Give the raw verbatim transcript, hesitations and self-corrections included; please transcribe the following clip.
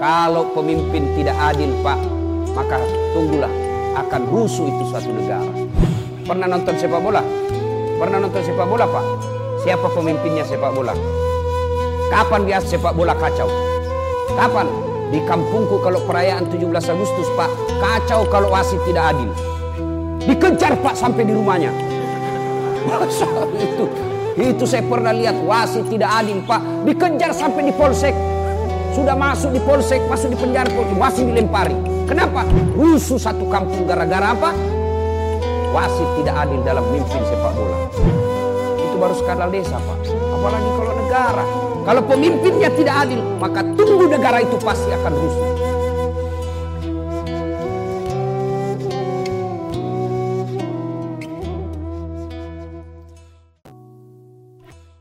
Kalau pemimpin tidak adil, Pak, maka tunggulah akan rusuh itu suatu negara. Pernah nonton sepak bola? Pernah nonton sepak bola, Pak? Siapa pemimpinnya sepak bola? Kapan biasa sepak bola kacau? Kapan? Di kampungku kalau perayaan tujuh belas Agustus, Pak, kacau kalau wasit tidak adil. Dikejar, Pak, sampai di rumahnya. Masa itu? Itu saya pernah lihat wasit tidak adil, Pak. Dikejar sampai di polsek. Sudah masuk di polsek, masuk di penjara, masih dilempari. Kenapa? Rusuh satu kampung gara-gara apa? Wasit tidak adil dalam memimpin sepak bola. Itu baru skandal desa, Pak. Apalagi kalau negara. Kalau pemimpinnya tidak adil, maka tunggu negara itu pasti akan rusuh.